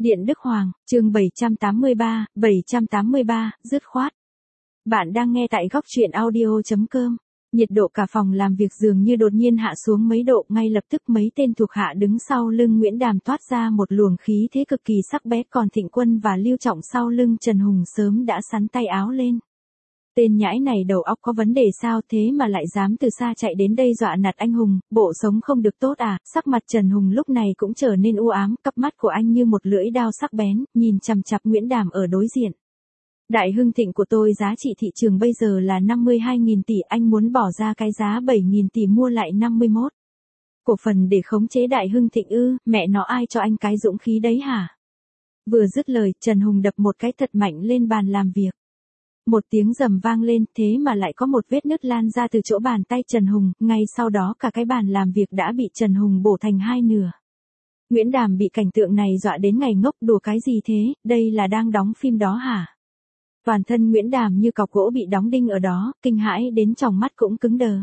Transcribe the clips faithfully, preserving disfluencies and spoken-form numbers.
Điện Đức Hoàng, chương bảy trăm tám mươi ba, bảy trăm tám mươi ba, dứt khoát. Bạn đang nghe tại góc truyện audio chấm com. Nhiệt độ cả phòng làm việc dường như đột nhiên hạ xuống mấy độ, ngay lập tức mấy tên thuộc hạ đứng sau lưng Nguyễn Đàm toát ra một luồng khí thế cực kỳ sắc bén, còn Thịnh Quân và Lưu Trọng sau lưng Trần Hùng sớm đã sắn tay áo lên. Tên nhãi này đầu óc có vấn đề sao thế mà lại dám từ xa chạy đến đây dọa nạt anh Hùng, bộ sống không được tốt à? Sắc mặt Trần Hùng lúc này cũng trở nên u ám, cặp mắt của anh như một lưỡi đao sắc bén, nhìn chằm chằm Nguyễn Đàm ở đối diện. Đại Hưng Thịnh của tôi giá trị thị trường bây giờ là năm mươi hai nghìn tỷ, anh muốn bỏ ra cái giá bảy nghìn tỷ mua lại năm mươi mốt cổ phần để khống chế Đại Hưng Thịnh ư? Mẹ nó, ai cho anh cái dũng khí đấy hả? Vừa dứt lời, Trần Hùng đập một cái thật mạnh lên bàn làm việc. Một tiếng rầm vang lên, thế mà lại có một vết nứt lan ra từ chỗ bàn tay Trần Hùng, ngay sau đó cả cái bàn làm việc đã bị Trần Hùng bổ thành hai nửa. Nguyễn Đàm bị cảnh tượng này dọa đến ngày ngốc, đùa cái gì thế, đây là đang đóng phim đó hả? Toàn thân Nguyễn Đàm như cọc gỗ bị đóng đinh ở đó, kinh hãi đến tròng mắt cũng cứng đờ.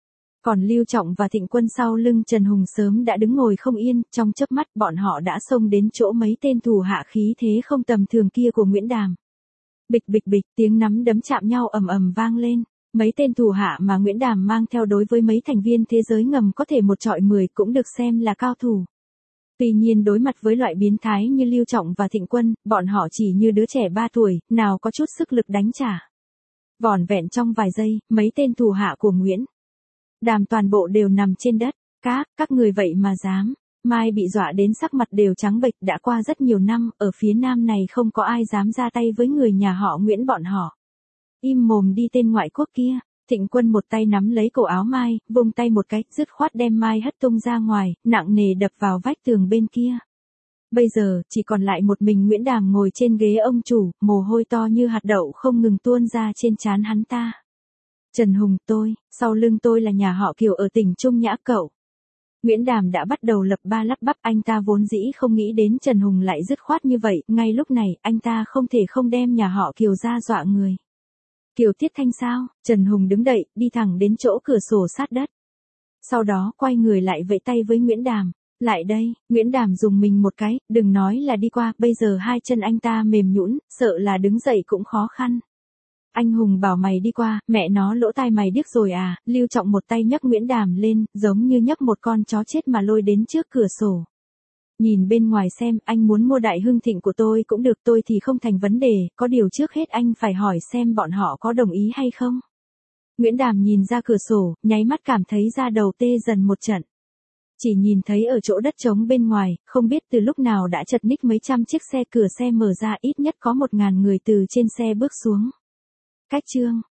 Còn Lưu Trọng và Thịnh Quân sau lưng Trần Hùng sớm đã đứng ngồi không yên, trong chớp mắt bọn họ đã xông đến chỗ mấy tên thủ hạ khí thế không tầm thường kia của Nguyễn Đàm. Bịch bịch bịch, tiếng nắm đấm chạm nhau ầm ầm vang lên. Mấy tên thủ hạ mà Nguyễn Đàm mang theo đối với mấy thành viên thế giới ngầm có thể một trọi mười cũng được xem là cao thủ. Tuy nhiên đối mặt với loại biến thái như Lưu Trọng và Thịnh Quân, bọn họ chỉ như đứa trẻ ba tuổi, nào có chút sức lực đánh trả. Vỏn vẹn trong vài giây, mấy tên thủ hạ của Nguyễn Đàm toàn bộ đều nằm trên đất. Các, các người vậy mà dám. Mai bị dọa đến sắc mặt đều trắng bệch, đã qua rất nhiều năm, ở phía nam này không có ai dám ra tay với người nhà họ Nguyễn bọn họ. Im mồm đi tên ngoại quốc kia. Thịnh Quân một tay nắm lấy cổ áo Mai, vung tay một cái, dứt khoát đem Mai hất tung ra ngoài, nặng nề đập vào vách tường bên kia. Bây giờ, chỉ còn lại một mình Nguyễn Đàm ngồi trên ghế ông chủ, mồ hôi to như hạt đậu không ngừng tuôn ra trên trán hắn ta. Trần Hùng, tôi, sau lưng tôi là nhà họ Kiều ở tỉnh Trung Nhã cậu. Nguyễn Đàm đã bắt đầu lập ba lắp bắp, anh ta vốn dĩ không nghĩ đến Trần Hùng lại dứt khoát như vậy, ngay lúc này, anh ta không thể không đem nhà họ Kiều ra dọa người. Kiều Tiết Thanh sao? Trần Hùng đứng dậy, đi thẳng đến chỗ cửa sổ sát đất. Sau đó quay người lại vẫy tay với Nguyễn Đàm. Lại đây, Nguyễn Đàm dùng mình một cái, đừng nói là đi qua, bây giờ hai chân anh ta mềm nhũn, sợ là đứng dậy cũng khó khăn. Anh Hùng bảo mày đi qua, mẹ nó lỗ tai mày điếc rồi à? Lưu Trọng một tay nhấc Nguyễn Đàm lên, giống như nhấc một con chó chết mà lôi đến trước cửa sổ. Nhìn bên ngoài xem, anh muốn mua Đại Hưng Thịnh của tôi cũng được, tôi thì không thành vấn đề, có điều trước hết anh phải hỏi xem bọn họ có đồng ý hay không. Nguyễn Đàm nhìn ra cửa sổ, nháy mắt cảm thấy da đầu tê dần một trận. Chỉ nhìn thấy ở chỗ đất trống bên ngoài, không biết từ lúc nào đã chật ních mấy trăm chiếc xe, cửa xe mở ra, ít nhất có một ngàn người từ trên xe bước xuống. Cách chương,